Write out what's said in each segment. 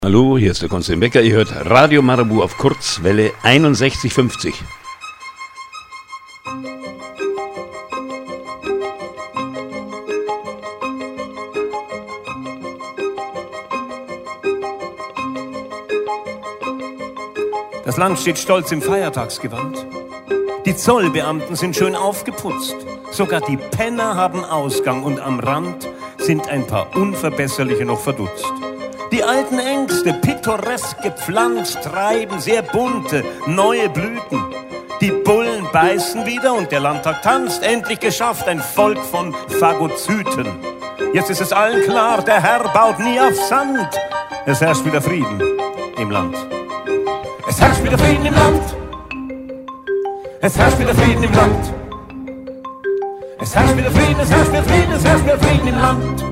Hallo, hier ist der Konstantin Becker. Ihr hört Radio Marabu auf Kurzwelle 6150. Das Land steht stolz im Feiertagsgewand. Die Zollbeamten sind schön aufgeputzt. Sogar die Penner haben Ausgang und am Rand sind ein paar Unverbesserliche noch verdutzt. Die alten Ängste, pittoresk gepflanzt, treiben sehr bunte, neue Blüten. Die Bullen beißen wieder und der Landtag tanzt, endlich geschafft, ein Volk von Phagozyten. Jetzt ist es allen klar, der Herr baut nie auf Sand. Es herrscht wieder Frieden im Land. Es herrscht wieder Frieden im Land. Es herrscht wieder Frieden im Land. Es herrscht wieder Frieden, es herrscht wieder Frieden, es herrscht wieder Frieden im Land.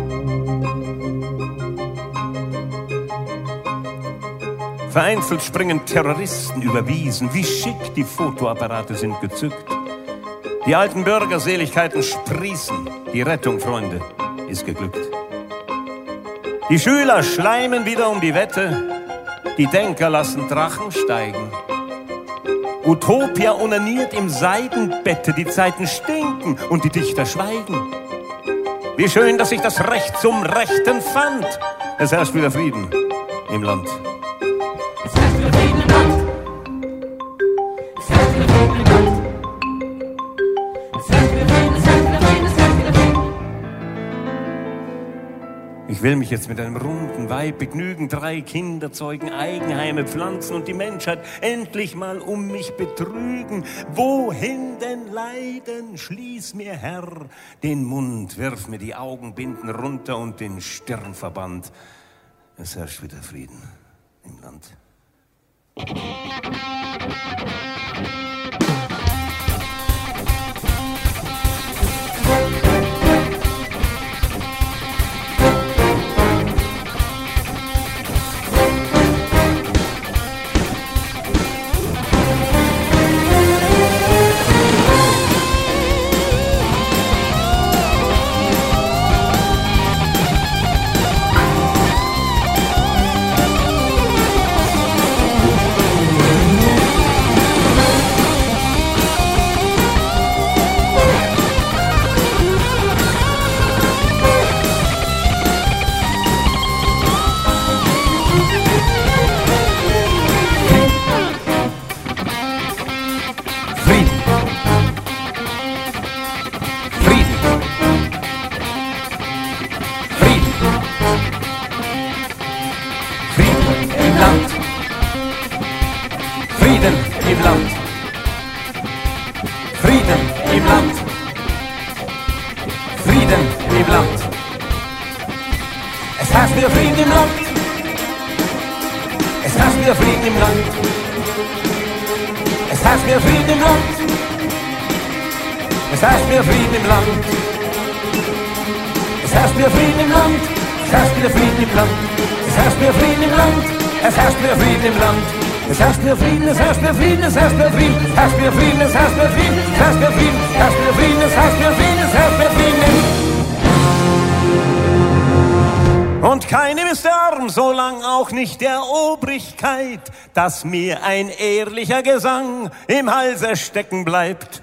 Vereinzelt springen Terroristen über Wiesen, wie schick die Fotoapparate sind gezückt. Die alten Bürgerseligkeiten sprießen, die Rettung, Freunde, ist geglückt. Die Schüler schleimen wieder um die Wette, die Denker lassen Drachen steigen. Utopia onaniert im Seidenbette, die Zeiten stinken und die Dichter schweigen. Wie schön, dass sich das Recht zum Rechten fand. Es herrscht wieder Frieden im Land. Es herrscht wieder Frieden im Land. Es herrscht wieder Frieden im Land. Es herrscht wieder Frieden, es herrscht wieder Frieden, es herrscht wieder Frieden. Ich will mich jetzt mit einem runden Weib begnügen, 3 Kinder zeugen, Eigenheime pflanzen und die Menschheit endlich mal um mich betrügen. Wohin denn leiden? Schließ mir, Herr, den Mund, wirf mir die Augenbinden runter und den Stirnverband. Es herrscht wieder Frieden im Land. Und keinem ist arm, solang auch nicht der Obrigkeit, dass mir ein ehrlicher Gesang im Halse stecken bleibt.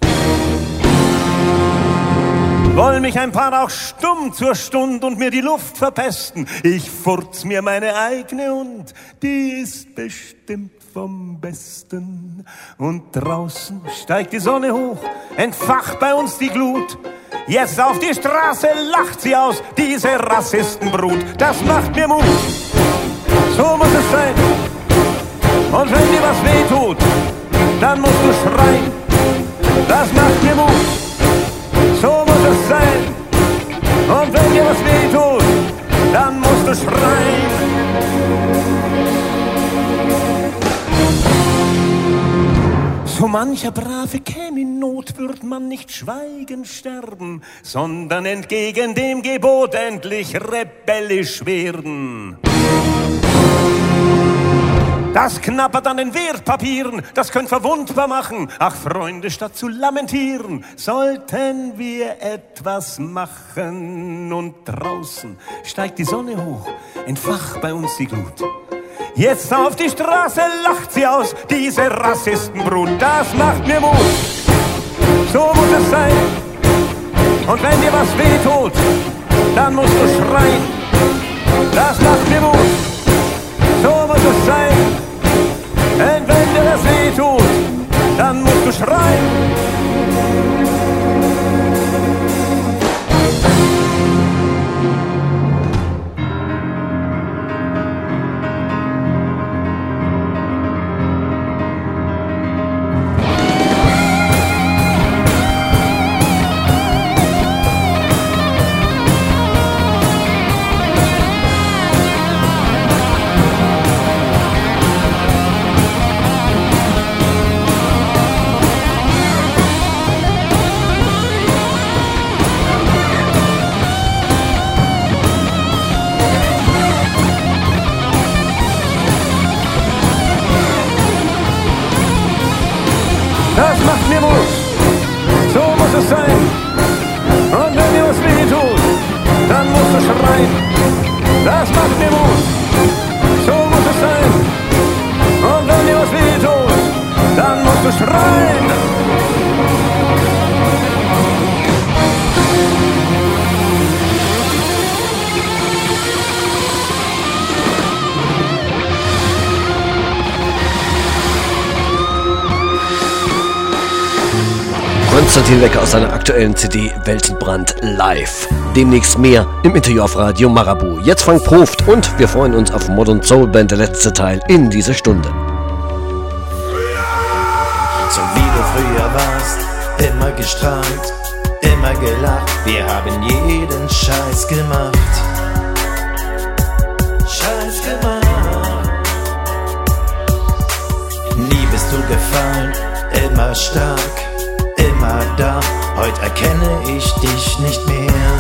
Wollen mich ein paar auch stumm zur Stund und mir die Luft verpesten, ich furz mir meine eigene und die ist bestimmt vom Besten. Und draußen steigt die Sonne hoch, entfacht bei uns die Glut. Jetzt auf die Straße lacht sie aus, diese Rassistenbrut. Das macht mir Mut, so muss es sein. Und wenn dir was wehtut, dann musst du schreien. Das macht mir Mut, so muss es sein. Und wenn dir was wehtut, dann musst du schreien. So mancher Brave käme in Not, würd man nicht schweigend sterben, sondern entgegen dem Gebot endlich rebellisch werden. Das knabbert an den Wertpapieren, das könnte verwundbar machen. Ach Freunde, statt zu lamentieren, sollten wir etwas machen. Und draußen steigt die Sonne hoch, entfacht bei uns die Glut. Jetzt auf die Straße lacht sie aus, diese Rassistenbrut. Das macht mir Mut, so muss es sein. Und wenn dir was wehtut, dann musst du schreien. Das macht mir Mut, so muss es sein. Und wenn dir das wehtut, dann musst du schreien. Das macht mir Mut, so muss es sein. Und wenn dir was wehtut, dann musst du schreien. Das macht mir Mut, so muss es sein. Und wenn dir was wehtut, dann musst du schreien. Konstantin Wecker aus seiner aktuellen CD Weltenbrand live. Demnächst mehr im Interview auf Radio Marabu. Jetzt Frank Proft und wir freuen uns auf Modern Soul Band, der letzte Teil in dieser Stunde. So wie du früher warst, immer gestrahlt, immer gelacht. Wir haben jeden Scheiß gemacht. Scheiß gemacht. Nie bist du gefallen, immer stark. Immer da, heute erkenne ich dich nicht mehr.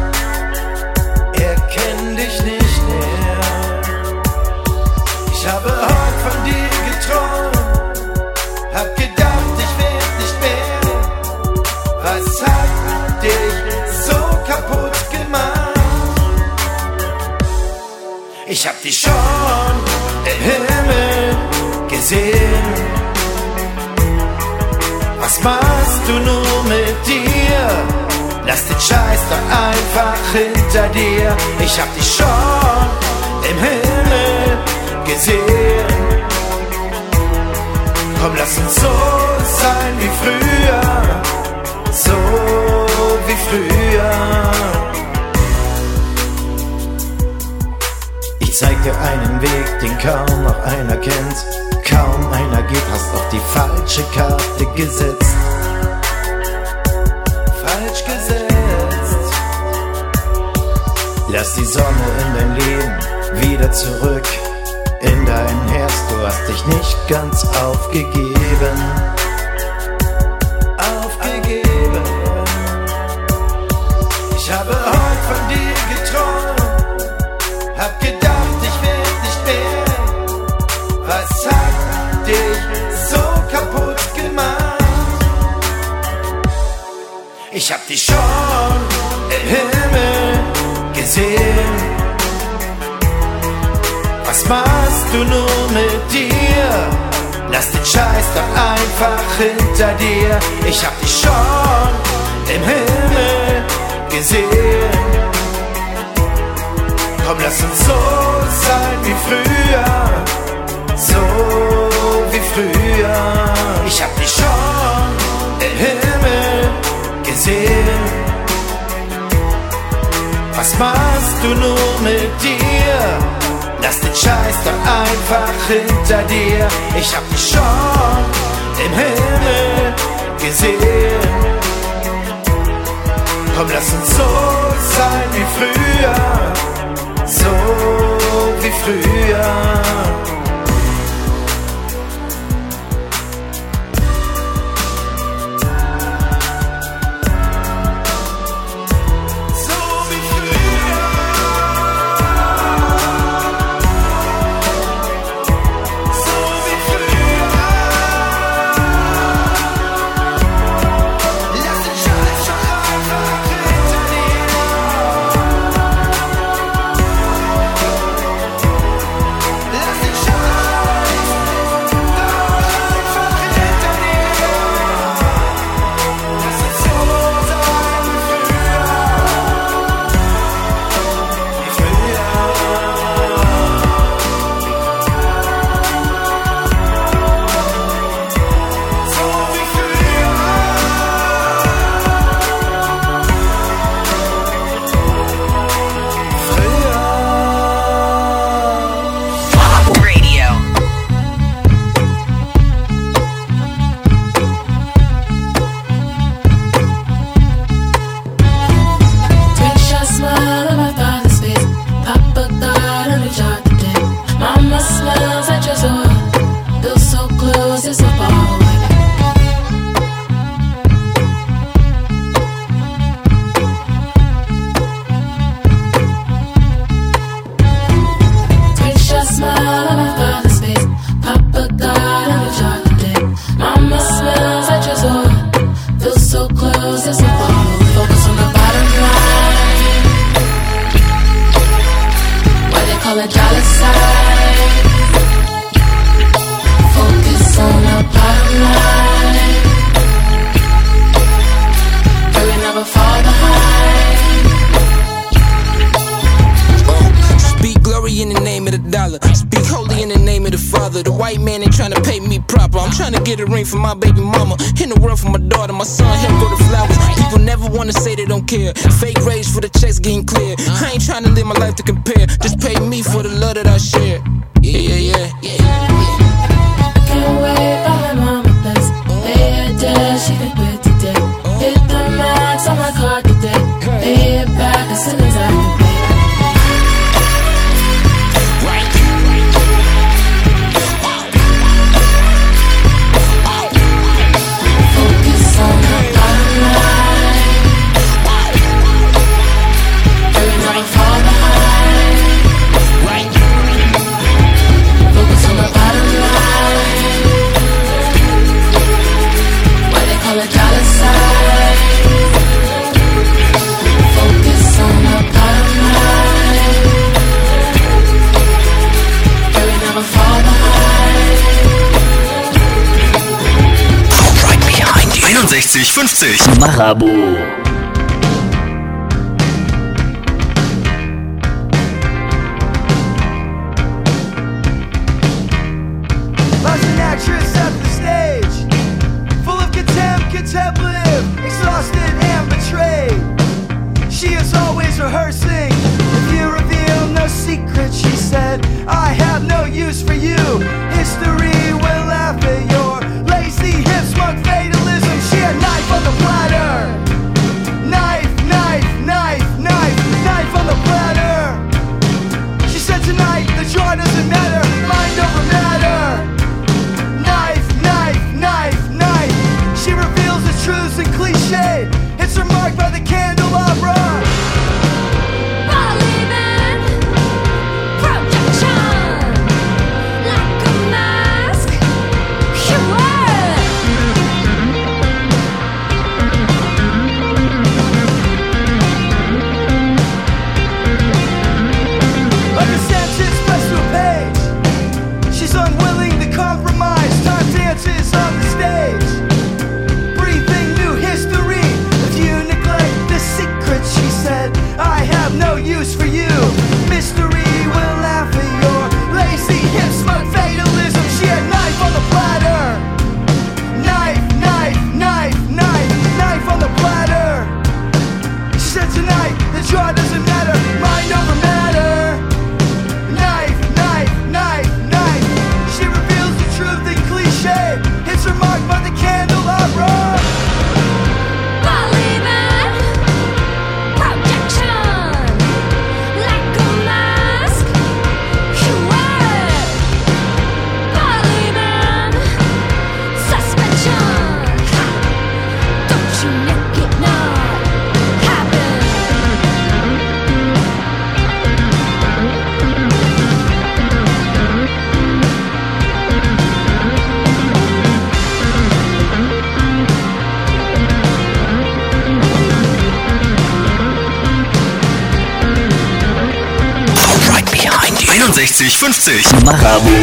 Erkenn dich nicht mehr. Ich habe heute von dir geträumt, hab gedacht, ich werd nicht mehr. Was hat dich so kaputt gemacht? Ich hab dich schon im Himmel gesehen. Was machst du nur mit dir? Lass den Scheiß doch einfach hinter dir. Ich hab dich schon im Himmel gesehen. Komm, lass uns so sein wie früher. So wie früher. Ich zeig dir einen Weg, den kaum noch einer kennt. Kaum einer geht, hast auf die falsche Karte gesetzt. Falsch gesetzt. Lass die Sonne in dein Leben wieder zurück in dein Herz. Du hast dich nicht ganz aufgegeben. Aufgegeben. Ich habe heute von dir geträumt, hab gedacht, ich werd nicht mehr. Was hat dich so kaputt gemacht? Ich hab dich schon im Himmel gesehen. Was machst du nur mit dir? Lass den Scheiß doch einfach hinter dir. Ich hab dich schon im Himmel gesehen. Komm, lass uns so sein wie früher. So wie früher. Ich hab dich schon im Himmel gesehen. Was machst du nur mit dir? Lass den Scheiß doch einfach hinter dir. Ich hab dich schon im Himmel gesehen. Komm, lass uns so sein wie früher. So wie früher. So side. Focus on the bottom line. Girl, you never fall behind. Speak glory in the name of the dollar. Speak holy in the name of the Father. The white man ain't trying to pay me proper. I'm trying to get a ring for my baby mama. In the world for my daughter, my son, him go to flowers. People never wanna say they don't care. Fake rage for the checks getting clear. I ain't trying to live my life to compare. Just pay me for the love that I share. Yeah. Can't wait for my mama place. Lay her dead, she could quit today. Hit the max on my card today. Pay it back as soon as I can pay. Focus on the bottom line. Girl, you never fall behind. Focus on the bottom line. Why they call it dollar sign. Focus on the bottom line. Girl, you never fall behind. Right behind you. 61,50 Marabu. As an actress at the stage, full of contempt, contemplative, exhausted and betrayed. She is always rehearsing. If you reveal no secret, she said, I have no use for you. History will laugh at your lazy hip smug fatalism. She had knife on the platter. Knife, knife, knife, knife, knife on the platter. She said tonight the joy doesn't matter, mind over matter. Knife, knife, knife, knife. She reveals the truths and cliche. It's remarked by the candelabra. Believing projection like a mask. Like a sentence pressed to a page. She's unwilling to compromise. Time dances on the stage. Breathing new history. If you neglect the secret, she said, I have no use for you. Mystery will laugh at your lazy hip smug fatalism. She had knife on the platter. Knife, knife, knife, knife, knife on the platter. She said tonight the joy doesn't matter, mind over matter. Knife, knife, knife, knife. She reveals the truth in cliche. It's remarked by the candelabra. Believing projection like a mask. Believing suspension. Don't you make it not happen. Right behind you. 61,50 Marabu.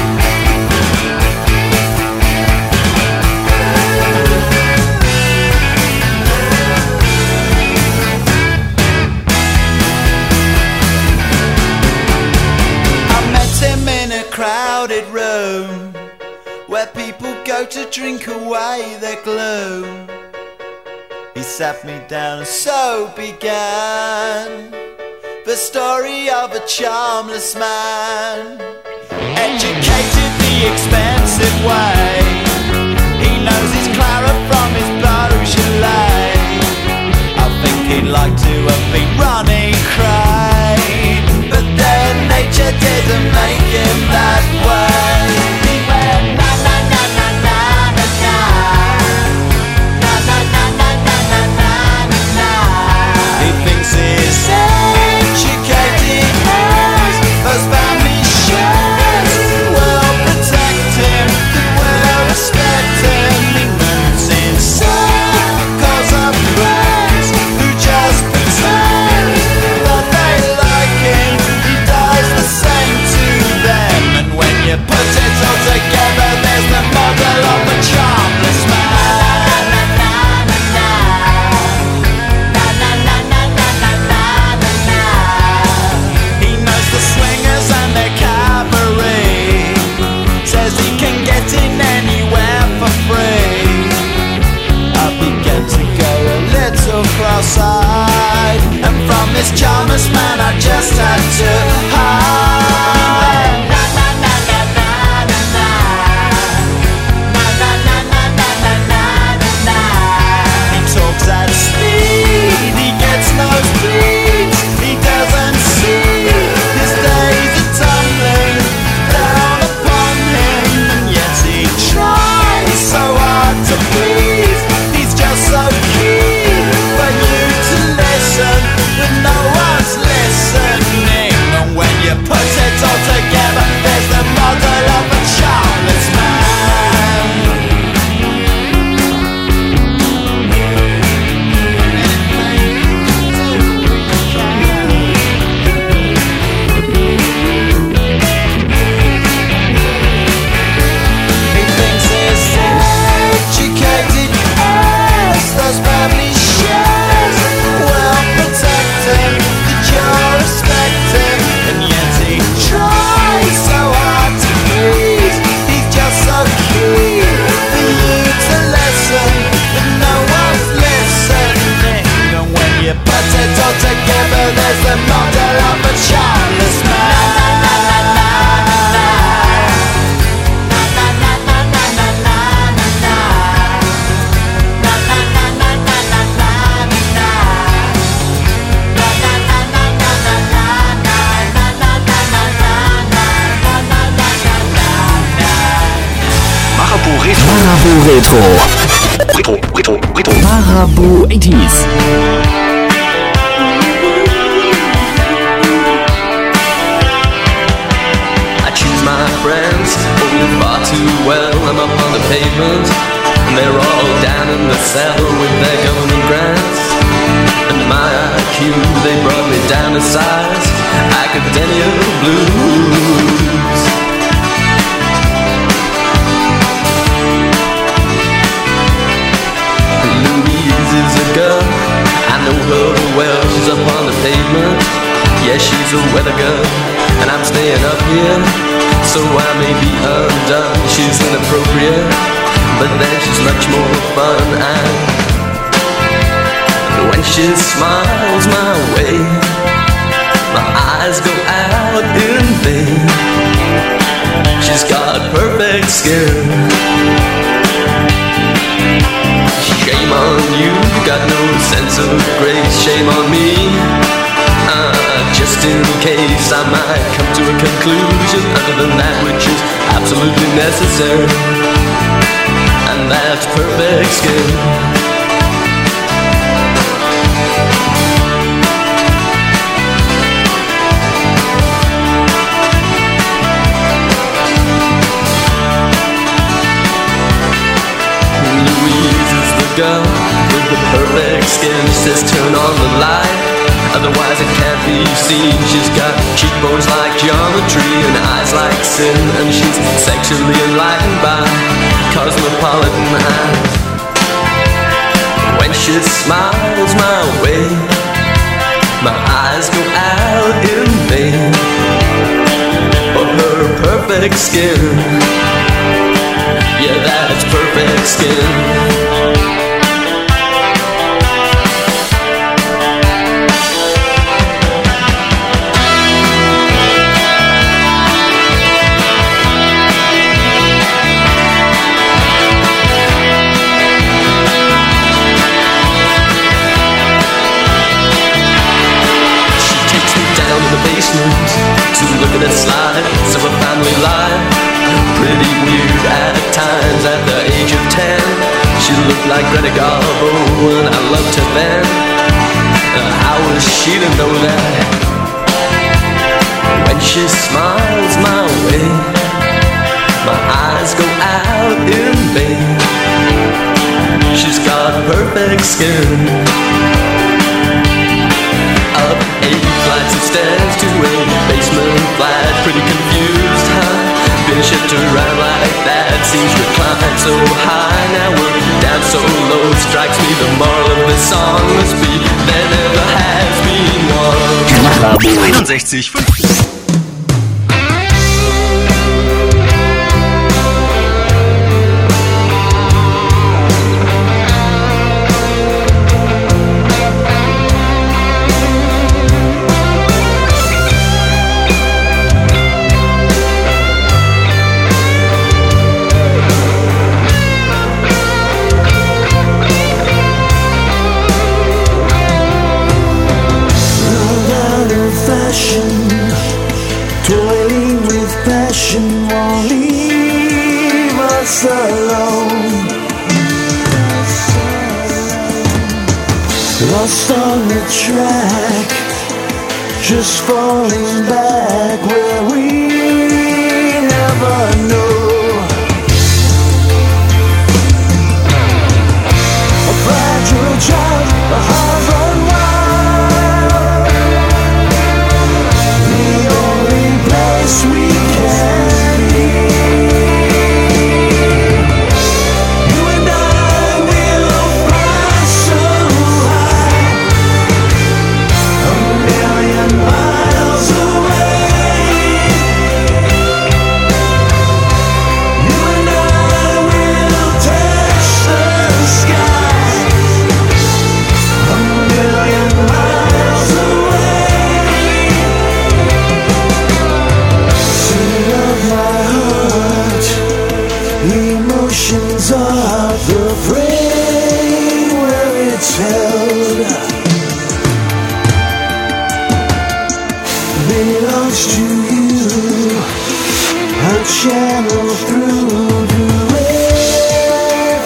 I met him in a crowded room where people go to drink away their gloom. He sat me down and so began the story of a charmless man, educated the expensive way. He knows his Clara from his Beaujolais. I think he'd like to have been running cray, but then nature didn't make him that way. He went na na na na na na na, na na na na na na na na. He thinks he's educated as family shares. Retro. Marabu 80s. My friends, only far too well. I'm up on the pavement, and they're all down in the cellar with their government grants. And my IQ, they brought me down to size academia blues. Louise is a girl, I know her well. She's up on the pavement, yeah, she's a weather girl, and I'm staying up here, so I may be undone. She's inappropriate, but then she's much more fun. And when she smiles my way, my eyes go out in vain. She's got perfect skin. Shame on you, got no sense of grace. Shame on me, just in case I might come to a conclusion other than that which is absolutely necessary, and that's perfect skin. Louise is the girl with the perfect skin. She says turn on the light, otherwise it can't be seen. She's got cheekbones like geometry and eyes like sin, and she's sexually enlightened by cosmopolitan eyes. When she smiles my way, my eyes go out in vain. For her perfect skin, yeah, that's perfect skin. To look at the slides of a family life. Pretty weird at times at the age of 10. She looked like Greta Garbo and I loved her then. How was she to know that? When she smiles my way, my eyes go out in vain. She's got perfect skin. Up 8 flights of stairs to a basement flat. Pretty confused, huh? Been shipped around like that. Seems to climb so high, now we're down so low. Strikes me the moral of this song must be there never has been one. 61,50. Lost on the track, just falling back where we never know. A fragile child, a heart run wild. The only place we can be. Emotions of the brain where it's held belongs to you, a channel through to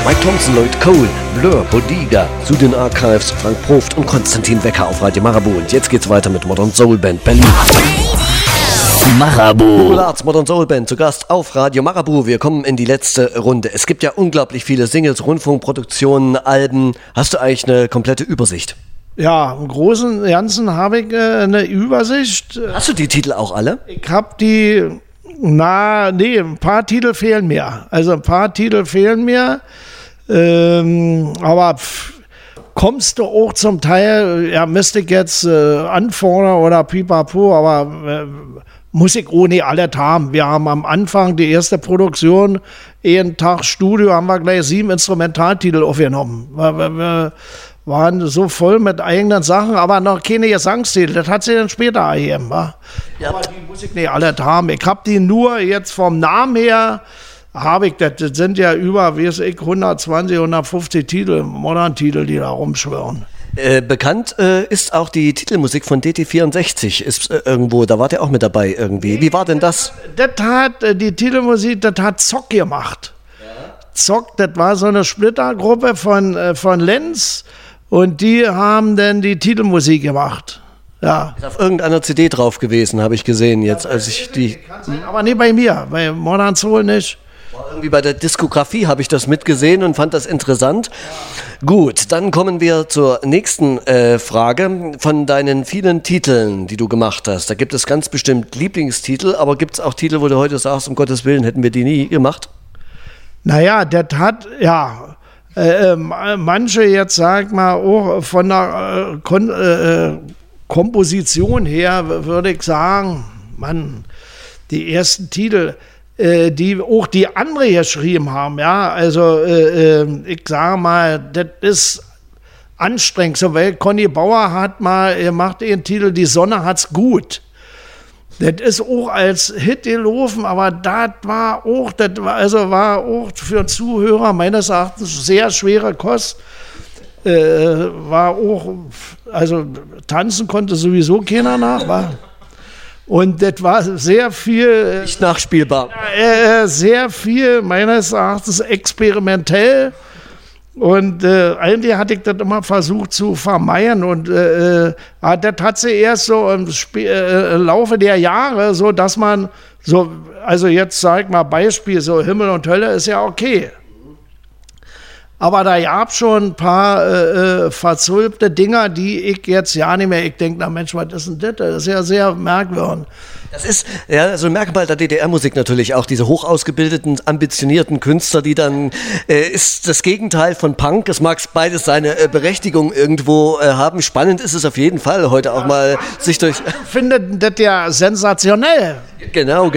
Mike Thompson, Lloyd Cole, Blur, Bodega, zu den Archives, Frank Proft und Konstantin Wecker auf Radio Marabu. Und jetzt geht's weiter mit Modern Soul Band Berlin. Marabu. Arts Modern Soul Band zu Gast auf Radio Marabu. Wir kommen in die letzte Runde. Es gibt ja unglaublich viele Singles, Rundfunkproduktionen, Alben. Hast du eigentlich eine komplette Übersicht? Ja, im Großen und Ganzen habe ich eine Übersicht. Hast du die Titel auch alle? Ich habe die, ein paar Titel fehlen mir. Aber kommst du auch zum Teil, ja, müsste ich jetzt anfordern oder pipapo, aber muss ich ohne alles haben. Wir haben am Anfang die erste Produktion, einen Tag Studio, haben wir gleich 7 Instrumentaltitel aufgenommen. Wir waren so voll mit eigenen Sachen, aber noch keine Gesangstitel. Das hat sich dann später ergeben. Ja. Aber die muss ich nicht alle haben. Ich habe die nur jetzt vom Namen her, das sind ja über, weiß ich, 120, 150 Titel, Modern-Titel, die da rumschwirren. Bekannt ist auch die Titelmusik von DT64, ist irgendwo, da wart ihr auch mit dabei irgendwie. Wie war denn das? Die Titelmusik, das hat Zock gemacht. Ja. Zock, das war so eine Splittergruppe von Lenz und die haben dann die Titelmusik gemacht. Ja. Ist auf irgendeiner CD drauf gewesen, habe ich gesehen jetzt, als ich die... Aber nicht bei mir, bei Modern Soul nicht. Irgendwie bei der Diskografie habe ich das mitgesehen und fand das interessant. Gut, dann kommen wir zur nächsten Frage. Von deinen vielen Titeln, die du gemacht hast, da gibt es ganz bestimmt Lieblingstitel, aber gibt es auch Titel, wo du heute sagst, um Gottes Willen, hätten wir die nie gemacht? Naja, das hat, ja, manche jetzt, sag mal, auch von der Komposition her, würde ich sagen, Mann, die ersten Titel, die auch die andere geschrieben haben, ja, also ich sage mal, das ist anstrengend, so, weil Conny Bauer hat mal gemacht den Titel Die Sonne hat's gut. Das ist auch als Hit gelaufen, aber das war auch für Zuhörer meines Erachtens sehr schwere Kost. War auch, also tanzen konnte sowieso keiner nach, war. Und das war sehr viel... Nicht nachspielbar. Sehr viel, meines Erachtens, experimentell. Und eigentlich hatte ich das immer versucht zu vermeiden. Und das hat sie erst so im Laufe der Jahre, so dass man so, also jetzt sag mal Beispiel, so Himmel und Hölle ist ja okay. Aber da gab schon ein paar verzulpte Dinger, die ich jetzt ja nicht mehr, ich denke, na Mensch, was ist denn das? Das ist ja sehr merkwürdig. Das ist ja so ein Merkmal der DDR-Musik natürlich auch, diese hochausgebildeten, ambitionierten Künstler, die dann, ist das Gegenteil von Punk. Es mag beides seine Berechtigung irgendwo haben. Spannend ist es auf jeden Fall, heute auch mal sich durch... Ich finde das ja sensationell. Genau.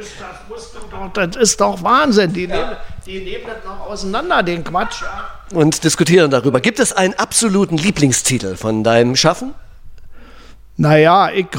Das ist doch Wahnsinn. Die nehmen das noch auseinander, den Quatsch. Und diskutieren darüber. Gibt es einen absoluten Lieblingstitel von deinem Schaffen? Naja, ich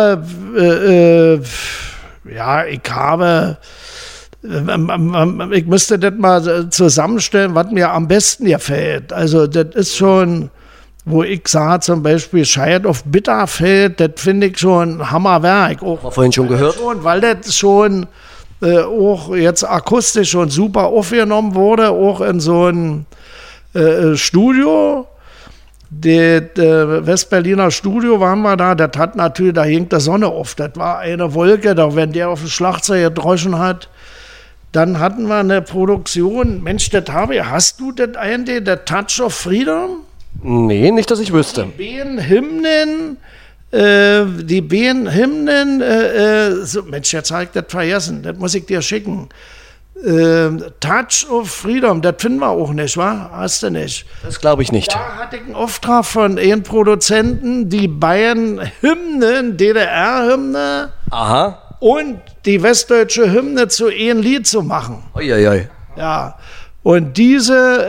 müsste das mal zusammenstellen, was mir am besten gefällt. Also das ist schon, wo ich sage zum Beispiel Child of Bitterfeld, das finde ich schon ein Hammerwerk. Auch vorhin schon gehört. Weil das schon auch jetzt akustisch schon super aufgenommen wurde, auch in so einem Studio. Das Westberliner Studio waren wir da, das hat natürlich, da hing die Sonne auf, das war eine Wolke, da wenn der auf dem Schlagzeug gedroschen hat, dann hatten wir eine Produktion, Mensch, hast du das eigentlich, der Touch of Freedom? Nee, nicht, dass ich wüsste. Die Hymnen, so, Mensch, jetzt habe ich das vergessen, das muss ich dir schicken. Touch of Freedom, das finden wir auch nicht, wa? Hast du nicht? Das glaube ich nicht. Da hatte ich einen Auftrag von einem Produzenten, die beiden Hymnen, DDR-Hymne und die westdeutsche Hymne zu einem Lied zu machen. Uiuiui. Ja, und dieses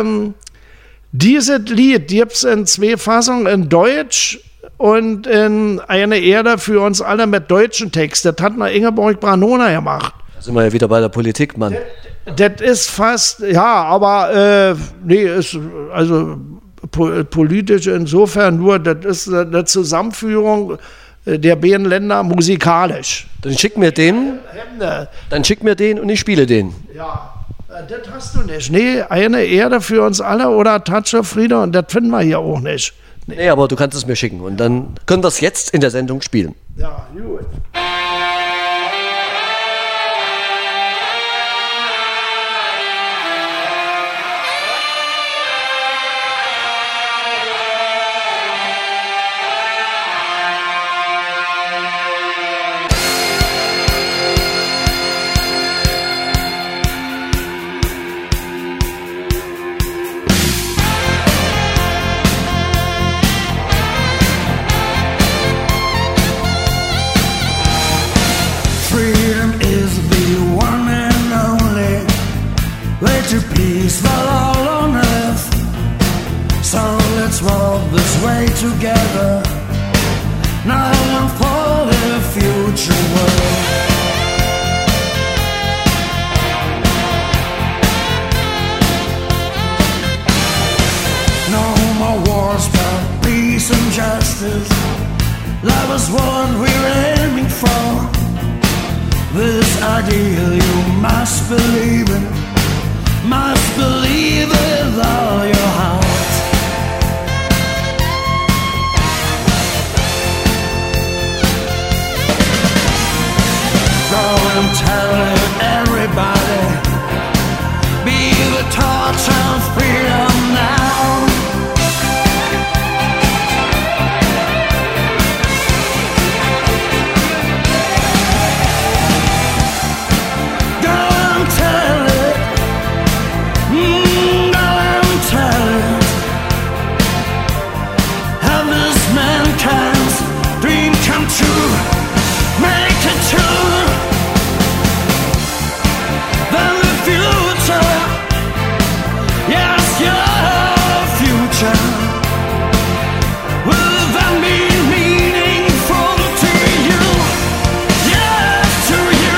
Lied gibt es in 2 Fassungen, in Deutsch und in Eine Erde für uns alle mit deutschen Text. Das hat mal Ingeborg Branona gemacht. Da sind wir ja wieder bei der Politik, Mann. Das ist fast, ja, aber ist also politisch insofern nur, das ist eine Zusammenführung der beiden Länder musikalisch. Dann schick mir den und ich spiele den. Ja, Das hast du nicht. Nee, eine Erde für uns alle oder Touch of Freedom, und das finden wir hier auch nicht. Nee, aber du kannst es mir schicken und dann können wir es jetzt in der Sendung spielen. Ja, gut. To peace for all on earth. So let's walk this way together. Now and for the future world. No more wars, but peace and justice. Love is what we're aiming for. This ideal you must believe in. Must believe with all your heart. Go and tell it, everybody. Be the torch of freedom now. Go and tell it. Have this mankind's dream come true? Make it true. Then the future, yes, your future, will then be meaningful to you. Yes, to you.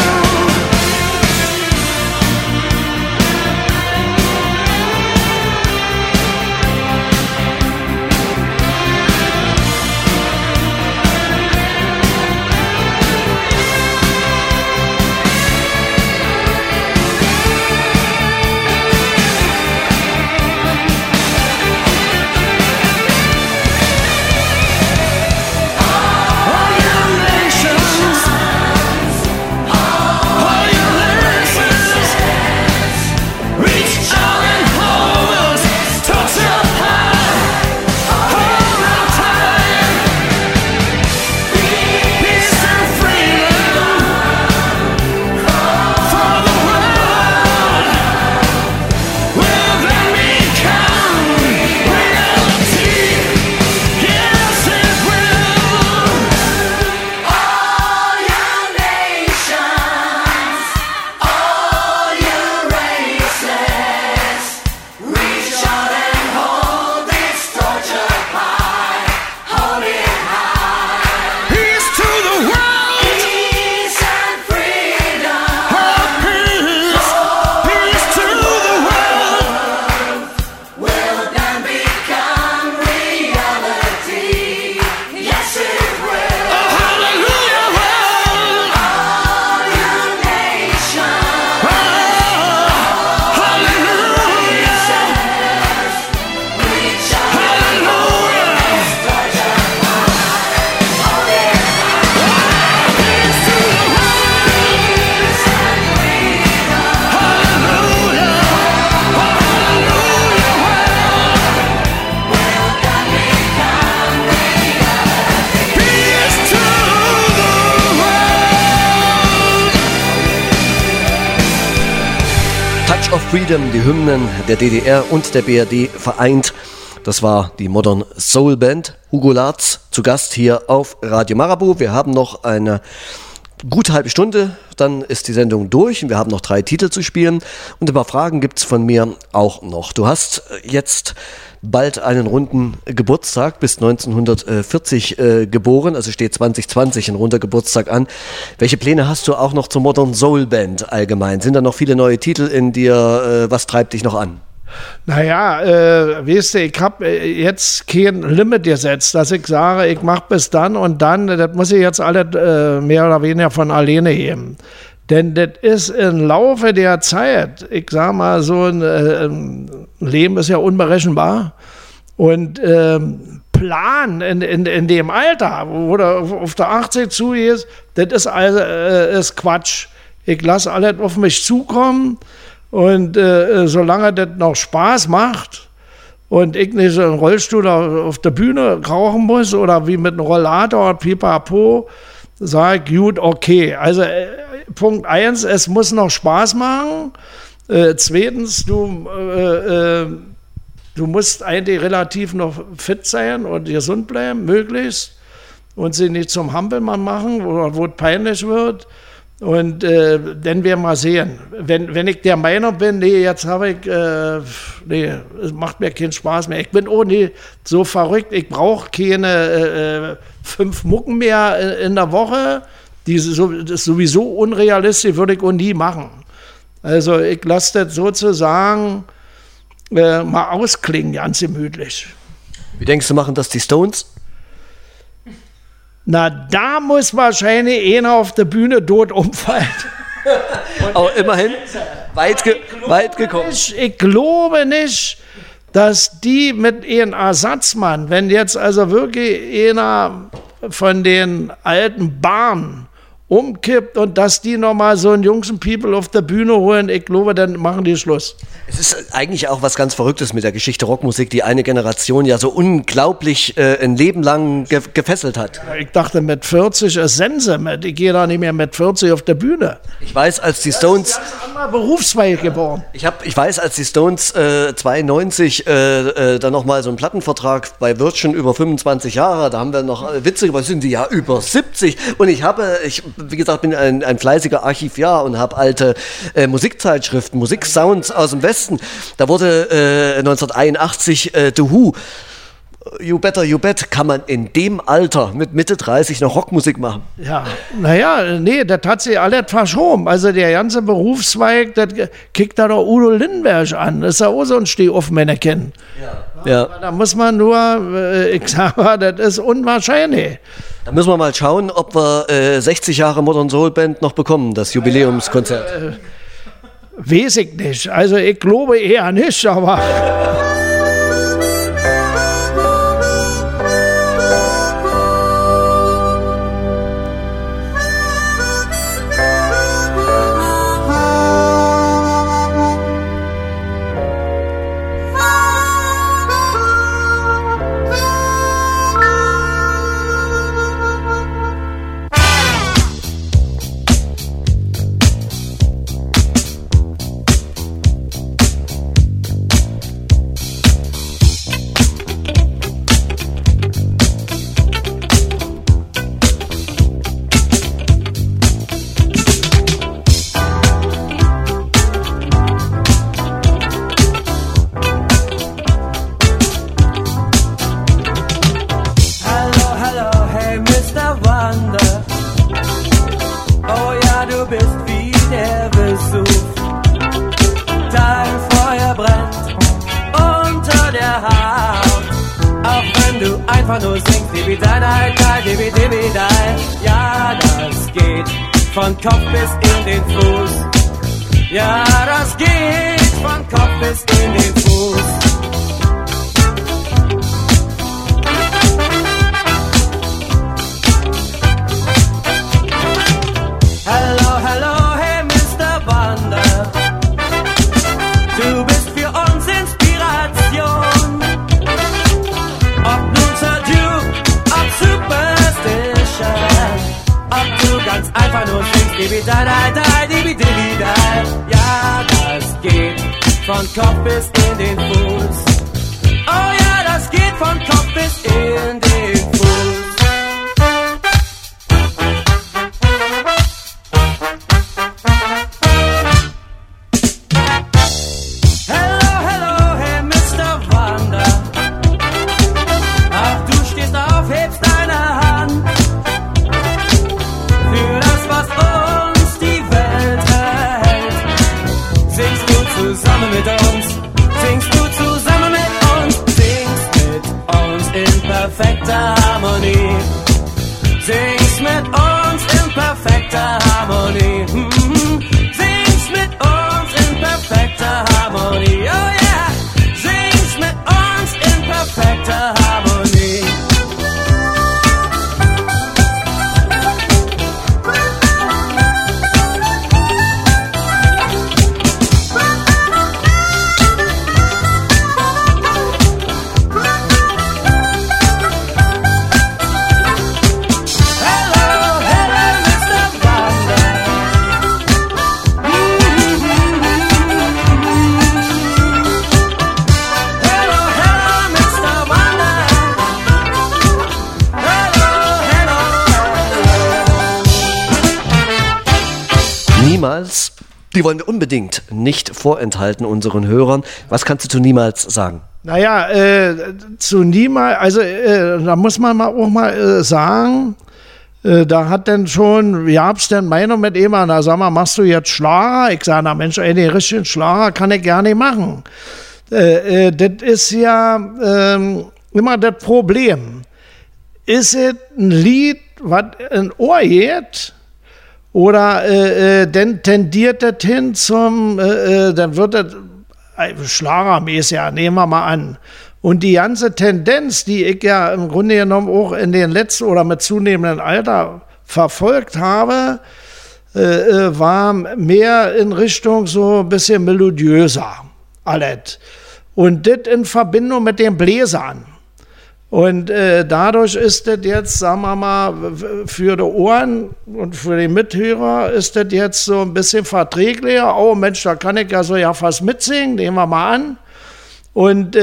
Freedom, die Hymnen der DDR und der BRD vereint. Das war die Modern Soul Band. Hugo Latz zu Gast hier auf Radio Marabu. Wir haben noch eine gute halbe Stunde, dann ist die Sendung durch und wir haben noch 3 Titel zu spielen und ein paar Fragen gibt es von mir auch noch. Du hast jetzt bald einen runden Geburtstag, bist 1940 geboren, also steht 2020 ein runder Geburtstag an. Welche Pläne hast du auch noch zur Modern Soul Band allgemein? Sind da noch viele neue Titel in dir? Was treibt dich noch an? Naja, weißt du, ich habe jetzt kein Limit gesetzt, dass ich sage, ich mache bis dann und dann, das muss ich jetzt alles mehr oder weniger von alleine geben. Denn das ist im Laufe der Zeit, ich sag mal, so ein Leben ist ja unberechenbar. Und Plan in dem Alter, wo du auf der 80 zugehst, das ist, also, ist Quatsch. Ich lasse alles auf mich zukommen und solange das noch Spaß macht und ich nicht so einen Rollstuhl auf der Bühne rauchen muss oder wie mit einem Rollator, pipapo, sage ich, gut, okay. Also Punkt 1, es muss noch Spaß machen. Zweitens, du musst eigentlich relativ noch fit sein und gesund bleiben, möglichst. Und sie nicht zum Hampelmann machen, wo es peinlich wird. Und dann werden wir mal sehen. Wenn ich der Meinung bin, nee, jetzt habe ich, es macht mir keinen Spaß mehr. Ich bin auch nicht so verrückt. Ich brauche keine 5 Mucken mehr in der Woche. Das ist sowieso unrealistisch, würde ich auch nie machen. Also ich lasse das sozusagen mal ausklingen, ganz gemütlich. Wie denkst du, machen das die Stones? Na, da muss wahrscheinlich einer auf der Bühne tot umfallen. Aber immerhin weit gekommen. Ich glaube nicht, dass die mit ihrem Ersatzmann, wenn jetzt also wirklich einer von den alten Bahnen umkippt und dass die nochmal so einen jungen People auf der Bühne holen, ich glaube, dann machen die Schluss. Es ist eigentlich auch was ganz Verrücktes mit der Geschichte Rockmusik, die eine Generation ja so unglaublich ein Leben lang gefesselt hat. Ich dachte, mit 40 ist Sense, ich gehe da nicht mehr mit 40 auf der Bühne. Ich weiß, als die Stones... Das ist ein anderer Berufszweig geworden. Ich weiß, als die Stones 92 dann nochmal so einen Plattenvertrag bei Virgin über 25 Jahre, da haben wir noch Witze, was sind die ja über 70 und ich wie gesagt, bin ein fleißiger Archivar und habe alte Musikzeitschriften, Musiksounds aus dem Westen. Da wurde 1981 The Who, You Better You Bet, kann man in dem Alter mit Mitte 30 noch Rockmusik machen. Ja, naja, nee, das hat sich alles verschoben. Also der ganze Berufszweig, das kickt da doch Udo Lindenberg an. Das ist ja auch so ein Steh-auf-Männerchen. Ja. Da muss man nur, ich sag mal, das ist unwahrscheinlich. Da müssen wir mal schauen, ob wir 60 Jahre Modern Soul Band noch bekommen, das Jubiläumskonzert. Weiß ich nicht. Also ich glaube eher nicht, aber... einfach nur singst, ja, das geht von Kopf bis in den Fuß. Ja, das geht von Kopf bis in den Fuß. Hello, hello, hey Mr. Wonder, du bist für uns Inspiration. Ob nun zur Duke, ob Superstition, ob du ganz einfach nur singst, ja, das geht von Kopf bis in den Fuß. Oh ja, das geht von Kopf bis in den Fuß. Perfekter Harmonie, singst mit uns in perfekter Harmonie. Die wollen wir unbedingt nicht vorenthalten unseren Hörern. Was kannst du zu Niemals sagen? Naja, zu Niemals, also da muss man auch mal sagen, da hat denn schon, wie hab's denn Meinung mit ihm, na sag mal, machst du jetzt Schlager? Ich sage, na Mensch, den richtigen Schlager kann ich gar nicht machen. Das ist ja immer das Problem. Ist es ein Lied, was in Ohr geht, oder dann tendiert das hin zum, dann wird das schlagermäßig, ja, nehmen wir mal an. Und die ganze Tendenz, die ich ja im Grunde genommen auch in den letzten oder mit zunehmendem Alter verfolgt habe, war mehr in Richtung so ein bisschen melodiöser, alles. Und das in Verbindung mit den Bläsern. Und dadurch ist das jetzt, sagen wir mal, für die Ohren und für die Mithörer ist das jetzt so ein bisschen verträglicher. Oh Mensch, da kann ich ja so ja fast mitsingen, nehmen wir mal an. Und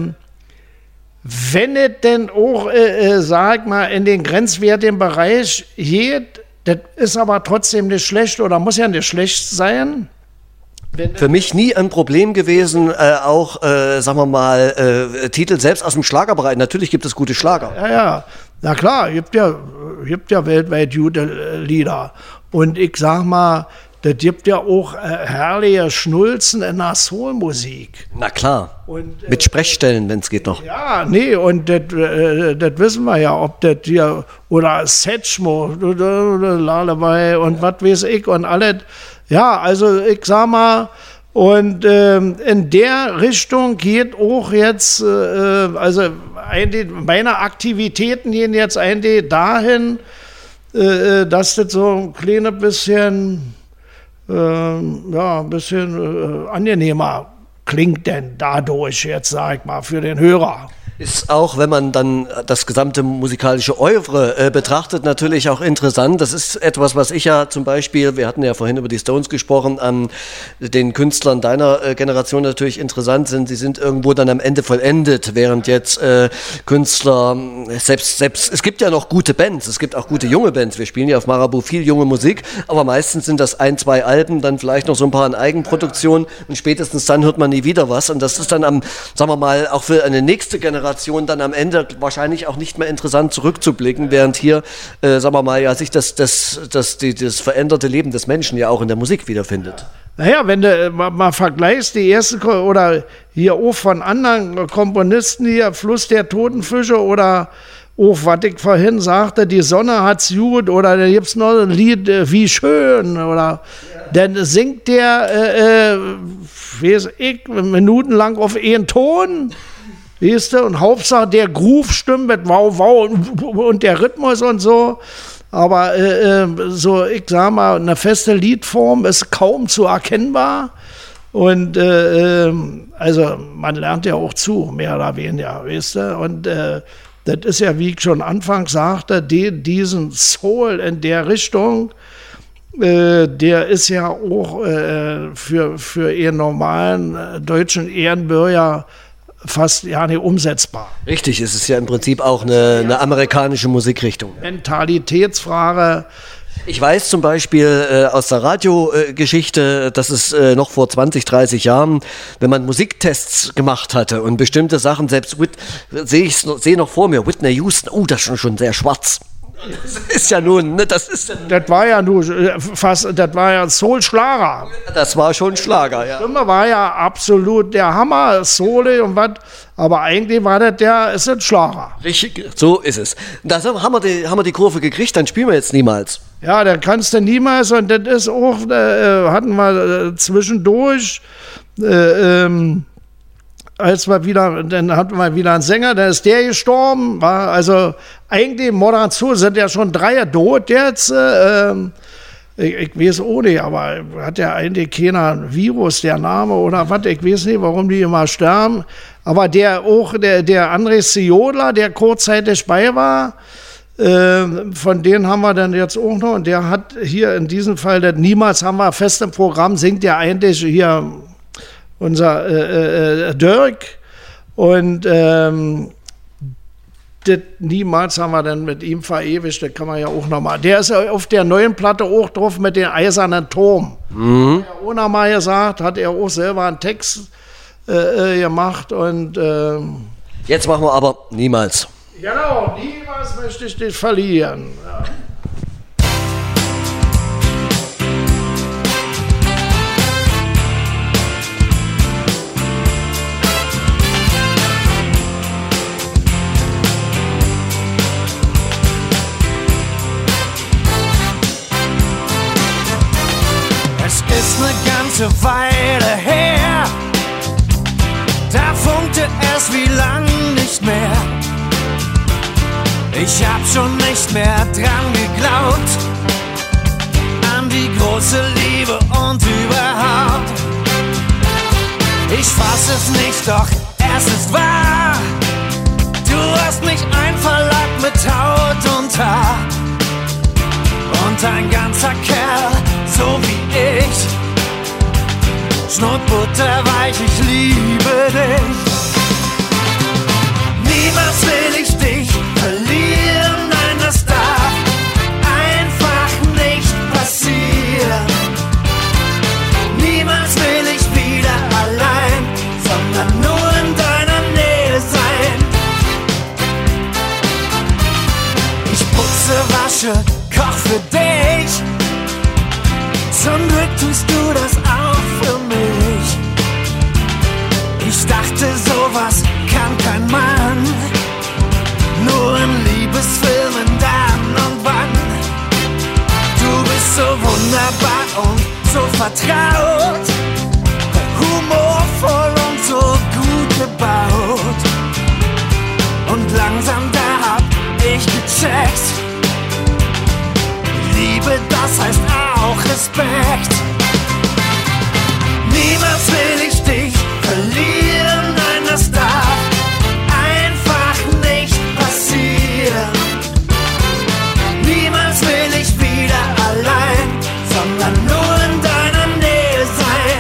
wenn es denn auch, sag mal, in den grenzwertigen Bereich geht, das ist aber trotzdem nicht schlecht oder muss ja nicht schlecht sein. Für mich nie ein Problem gewesen, auch, sagen wir mal, Titel selbst aus dem Schlagerbereich. Natürlich gibt es gute Schlager. Ja, na klar, gibt ja weltweit gute Lieder. Und ich sag mal, das gibt ja auch herrliche Schnulzen in der Soulmusik. Na klar, und, mit Sprechstellen, wenn es geht noch. Ja, nee, und das wissen wir ja, ob das hier, oder Setschmo, Lullaby und was weiß ich und alles. Ja, also ich sag mal, und in der Richtung geht auch jetzt, also eigentlich meine Aktivitäten gehen jetzt eigentlich dahin, dass das so ein kleines bisschen, ein bisschen angenehmer klingt denn dadurch jetzt, sag ich mal, für den Hörer. Ist auch, wenn man dann das gesamte musikalische Oeuvre betrachtet, natürlich auch interessant. Das ist etwas, was ich ja zum Beispiel, wir hatten ja vorhin über die Stones gesprochen, an den Künstlern deiner Generation natürlich interessant sind. Sie sind irgendwo dann am Ende vollendet, während jetzt Künstler, selbst, es gibt ja noch gute Bands, es gibt auch gute junge Bands. Wir spielen ja auf Marabu viel junge Musik, aber meistens sind das 1, 2 Alben, dann vielleicht noch so ein paar in Eigenproduktion und spätestens dann hört man nie wieder was. Und das ist dann sagen wir mal, auch für eine nächste Generation dann am Ende wahrscheinlich auch nicht mehr interessant zurückzublicken, während hier, sagen wir mal, ja, sich das veränderte Leben des Menschen ja auch in der Musik wiederfindet. Naja, wenn du mal vergleichst, die erste, oder hier auch von anderen Komponisten hier, Fluss der toten Fische oder auch, was ich vorhin sagte, die Sonne hat's gut, oder da gibt's noch ein Lied, wie schön, oder dann singt der, weiß ich, minutenlang auf einen Ton. Weißt du, und Hauptsache der Groove stimmt mit wow, wow und der Rhythmus und so. Aber so, ich sag mal, eine feste Liedform ist kaum zu erkennbar. Und also man lernt ja auch zu, mehr oder weniger, weißt du. Und das ist ja, wie ich schon anfangs sagte, diesen Soul in der Richtung, der ist ja auch für ihren normalen deutschen Ehrenbürger fast ja nicht umsetzbar. Richtig, es ist ja im Prinzip auch eine amerikanische Musikrichtung. Mentalitätsfrage. Ich weiß zum Beispiel aus der Radiogeschichte, dass es noch vor 20, 30 Jahren, wenn man Musiktests gemacht hatte und bestimmte Sachen, selbst sehe noch vor mir, Whitney Houston, das ist schon sehr schwarz. Das ist ja nun, ne, das war ja nur fast, das war ja Soul-Schlager. Das war schon Schlager, ja. Die Stimme war ja absolut der Hammer, Soul und was, aber eigentlich war das ist ein Schlager. Richtig, so ist es. Da haben wir die Kurve gekriegt, dann spielen wir jetzt Niemals. Ja, dann kannst du niemals, und das ist auch, hatten wir zwischendurch, dann hatten wir wieder einen Sänger, dann ist der gestorben, war also eigentlich Moderation sind ja schon 3 tot jetzt, ich weiß auch nicht, aber hat ja eigentlich keiner Virus, der Name oder was, ich weiß nicht, warum die immer sterben, aber der Andres Ciodla, der kurzzeitig bei war, von denen haben wir dann jetzt auch noch, und der hat hier in diesem Fall, das Niemals haben wir fest im Programm, singt ja eigentlich hier unser Dirk, und das niemals haben wir dann mit ihm verewigt, das kann man ja auch nochmal. Der ist ja auf der neuen Platte auch drauf mit dem eisernen Turm. Hat er auch nochmal gesagt, hat er auch selber einen Text gemacht und jetzt machen wir aber niemals. Genau, niemals möchte ich dich verlieren. Ja. Es ist eine ganze Weile her, da funkte es wie lang nicht mehr. Ich hab schon nicht mehr dran geglaubt, an die große Liebe und überhaupt. Ich fass es nicht, doch es ist wahr. Du hast mich einverleibt mit Haut und Haar. Und ein ganzer Kerl, so wie ich, Schnurrbutterweich, ich liebe dich. Niemals will ich dich verlieren, nein, das darf einfach nicht passieren. Niemals will ich wieder allein, sondern nur in deiner Nähe sein. Ich putze, wasche, koch für dich. Zum Glück tust du das auch für mich. Ich dachte, sowas kann kein Mann, nur in Liebesfilmen dann und wann. Du bist so wunderbar und so vertraut, humorvoll und so gut gebaut. Und langsam da hab ich gecheckt, Liebe, das heißt auch Respekt. Niemals will ich dich verlieren, nein, das darf einfach nicht passieren. Niemals will ich wieder allein, sondern nur in deiner Nähe sein.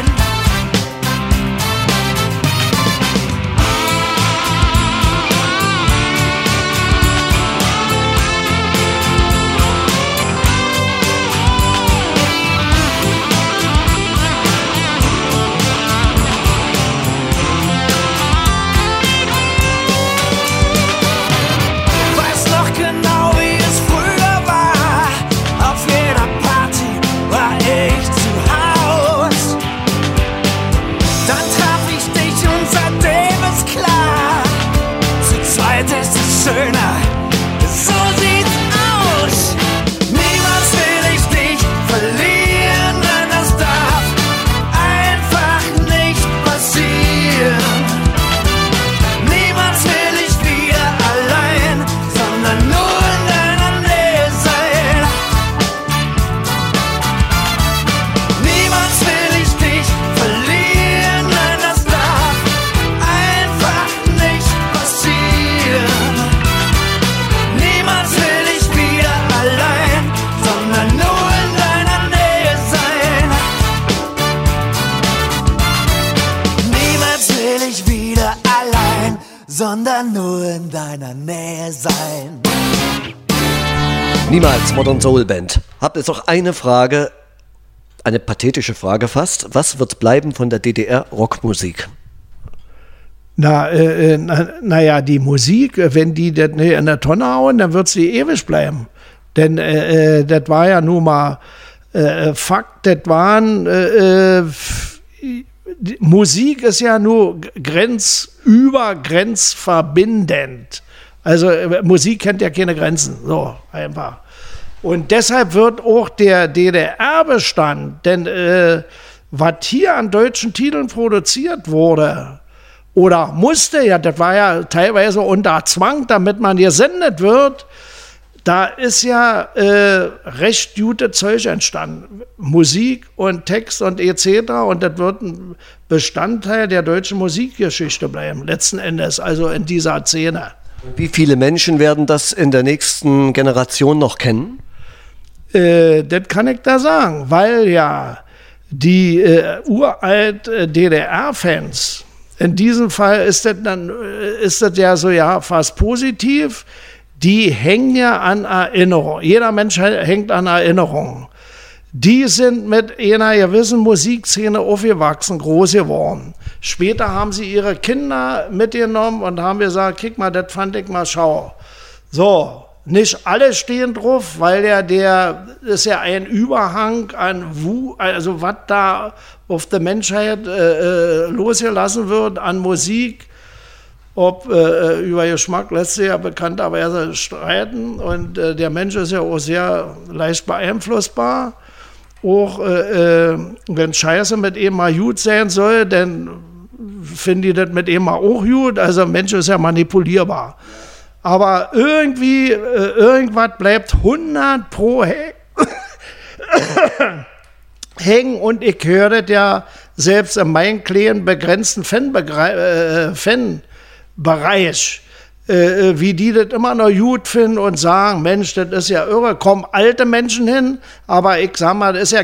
Schöner, so sieht's aus. Niemals will ich dich verlieren, nein, das darf einfach nicht passieren. Niemals will ich wieder allein, sondern nur in deiner Nähe sein. Niemals will ich dich verlieren, nein, das darf einfach nicht passieren. Niemals will ich wieder allein, sondern nur in deiner Nähe sein. Niemals will ich wieder allein, sondern nur in deiner Nähe sein. Niemals Modern Soul Band. Habt jetzt noch eine Frage, eine pathetische Frage fast. Was wird bleiben von der DDR-Rockmusik? Naja, die Musik, wenn die das in der Tonne hauen, dann wird sie ewig bleiben. Denn das war ja nun mal Fakt, das waren Musik ist ja nur grenzverbindend. Also Musik kennt ja keine Grenzen, so einfach. Und deshalb wird auch der DDR-Bestand, denn was hier an deutschen Titeln produziert wurde, oder musste, ja, das war ja teilweise unter Zwang, damit man gesendet wird, da ist ja recht gute Zeug entstanden. Musik und Text und etc. Und das wird ein Bestandteil der deutschen Musikgeschichte bleiben, letzten Endes, also in dieser Szene. Wie viele Menschen werden das in der nächsten Generation noch kennen? Das kann ich da sagen, weil ja die uralt DDR-Fans, In diesem Fall ist das ja so, ja, fast positiv. Die hängen ja an Erinnerung. Jeder Mensch hängt an Erinnerungen. Die sind mit einer gewissen Musikszene aufgewachsen, groß geworden. Später haben sie ihre Kinder mitgenommen und haben gesagt, kick mal, das fand ich mal schau. So, nicht alle stehen drauf, weil der ist ja ein Überhang an also was da auf der Menschheit losgelassen wird an Musik. Ob über Geschmack lässt sich ja bekannterweise streiten. Und der Mensch ist ja auch sehr leicht beeinflussbar. Auch wenn Scheiße mit ihm mal gut sein soll, dann finden die das mit ihm mal auch gut. Also ein Mensch ist ja manipulierbar. Aber irgendwie, irgendwas bleibt 100% hängen. Und ich höre das ja selbst in meinem kleinen, begrenzten Fanbereich, wie die das immer noch gut finden und sagen, Mensch, das ist ja irre, kommen alte Menschen hin, aber ich sag mal, das ist ja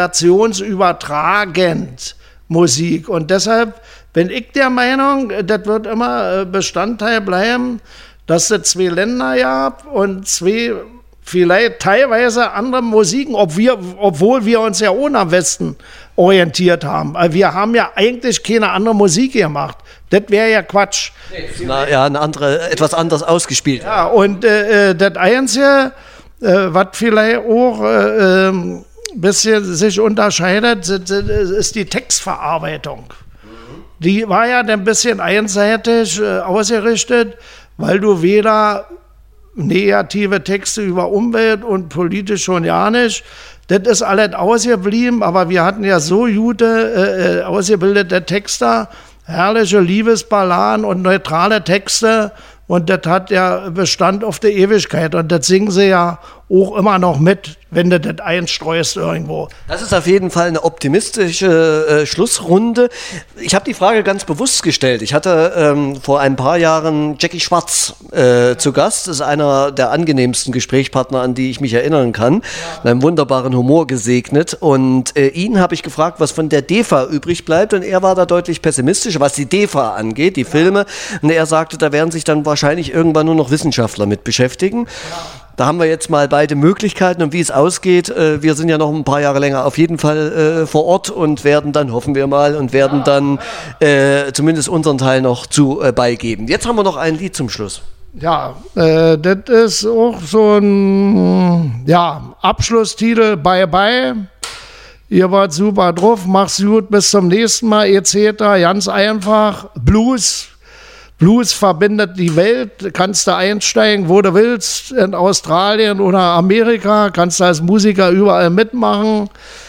generationsübertragend Musik und deshalb bin ich der Meinung, das wird immer Bestandteil bleiben, dass es 2 Länder gab und 2 vielleicht teilweise andere Musiken, obwohl wir uns ja ohne am Westen orientiert haben. Wir haben ja eigentlich keine andere Musik gemacht. Das wäre ja Quatsch. Ja, etwas anders ausgespielt. Ja, und das Einzige, was vielleicht auch ein bisschen sich unterscheidet, ist die Textverarbeitung. Die war ja ein bisschen einseitig ausgerichtet, weil du weder negative Texte über Umwelt und politisch schon ja nicht. Das ist alles ausgeblieben, aber wir hatten ja so gute, ausgebildete Texter, herrliche Liebesballaden und neutrale Texte und das hat ja Bestand auf der Ewigkeit und das singen sie ja auch immer noch mit, wenn du das einstreust irgendwo. Das ist auf jeden Fall eine optimistische Schlussrunde. Ich habe die Frage ganz bewusst gestellt. Ich hatte vor ein paar Jahren Jackie Schwarz zu Gast. Das ist einer der angenehmsten Gesprächspartner, an die ich mich erinnern kann. Mit einem wunderbaren Humor gesegnet. Und ihn habe ich gefragt, was von der DEFA übrig bleibt. Und er war da deutlich pessimistischer, was die DEFA angeht, die Filme. Und er sagte, da werden sich dann wahrscheinlich irgendwann nur noch Wissenschaftler mit beschäftigen. Da haben wir jetzt mal beide Möglichkeiten und wie es ausgeht. Wir sind ja noch ein paar Jahre länger auf jeden Fall vor Ort und werden dann, hoffen wir mal, und werden dann zumindest unseren Teil noch zu beigeben. Jetzt haben wir noch ein Lied zum Schluss. Ja, das ist auch so ein Abschlusstitel, Bye Bye. Ihr wart super drauf, mach's gut, bis zum nächsten Mal, etc. Ganz einfach, Blues verbindet die Welt, kannst du einsteigen, wo du willst, in Australien oder Amerika, kannst du als Musiker überall mitmachen.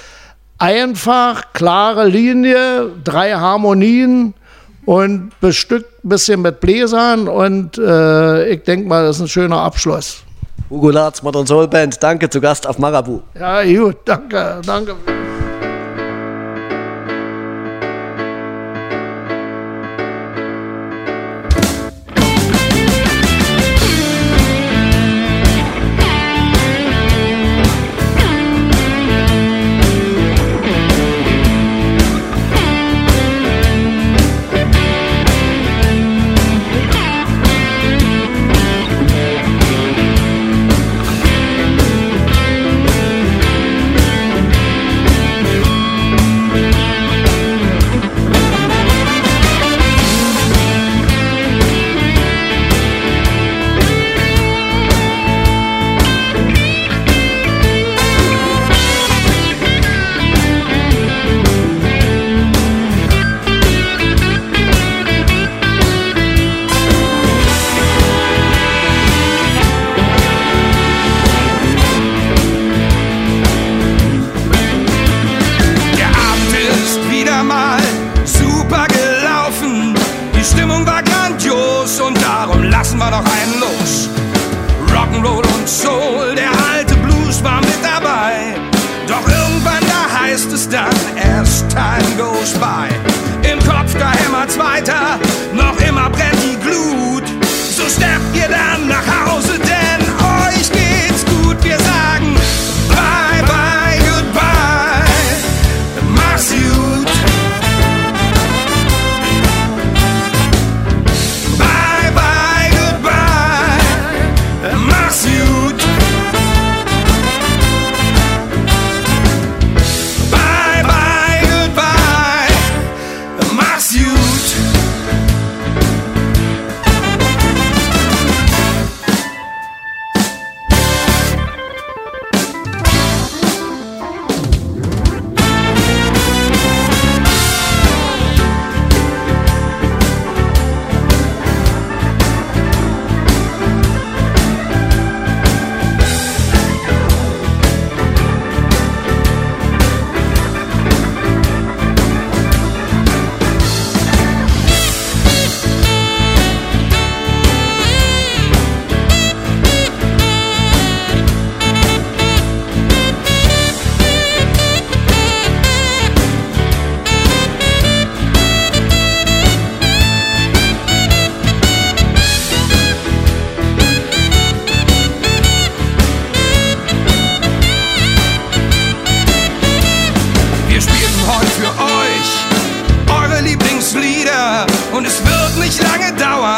Einfach, klare Linie, 3 Harmonien und bestückt ein bisschen mit Bläsern und ich denke mal, das ist ein schöner Abschluss. Hugo Latz, Modern Soul Band, danke, zu Gast auf Marabu. Ja, gut, danke.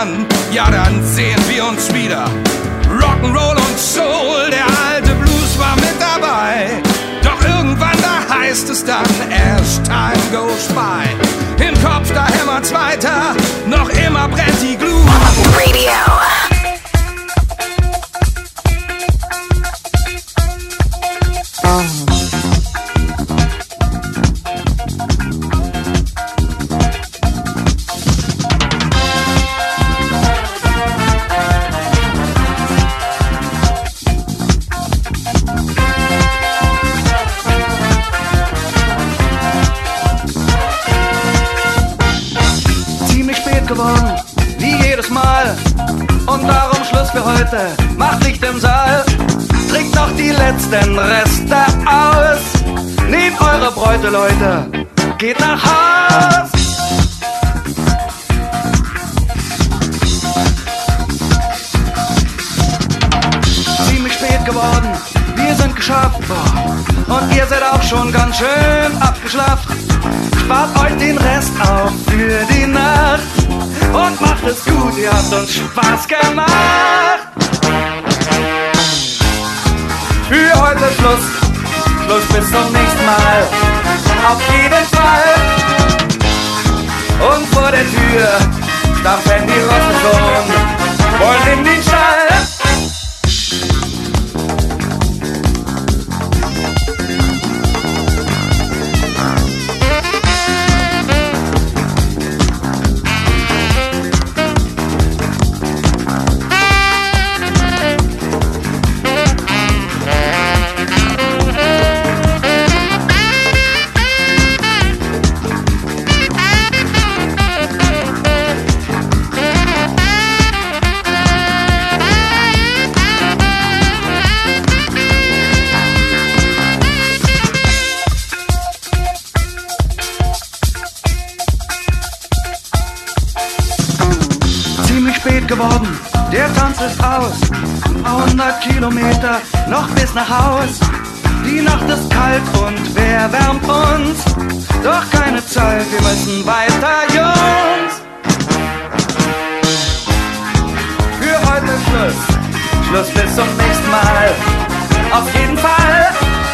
an, ja dann sehen wir uns wieder. Rock'n'Roll und Soul, der alte Blues war mit dabei. Doch irgendwann, da heißt es dann, as time goes by. Im Kopf, da hämmert's weiter, noch immer brennt die Glut. Radio. Geworden, wie jedes Mal. Und darum Schluss für heute, macht Licht im Saal. Trinkt noch die letzten Reste aus. Nehmt eure Bräute, Leute, geht nach Haus. Ziemlich spät geworden, wir sind geschafft. Und ihr seid auch schon ganz schön abgeschlafft. Spart euch den Rest auf für die Nacht und macht es gut, ihr habt uns Spaß gemacht. Für heute Schluss, Schluss bis zum nächsten Mal, auf jeden Fall. Und vor der Tür stampfen die Rosse schon, wollen in den Stall. Geworden, der Tanz ist aus. 100 Kilometer noch bis nach Haus. Die Nacht ist kalt und wer wärmt uns? Doch keine Zeit, wir müssen weiter, Jungs. Für heute Schluss, Schluss bis zum nächsten Mal, auf jeden Fall.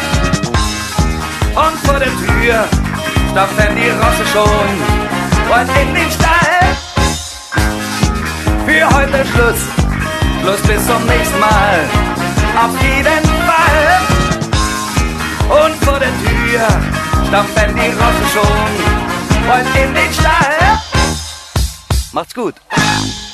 Und vor der Tür stapfen die Rosse schon und in den Stall. Für heute Schluss, Schluss bis zum nächsten Mal, auf jeden Fall. Und vor der Tür stampfen die Rosse schon, wollen in den Stall. Macht's gut.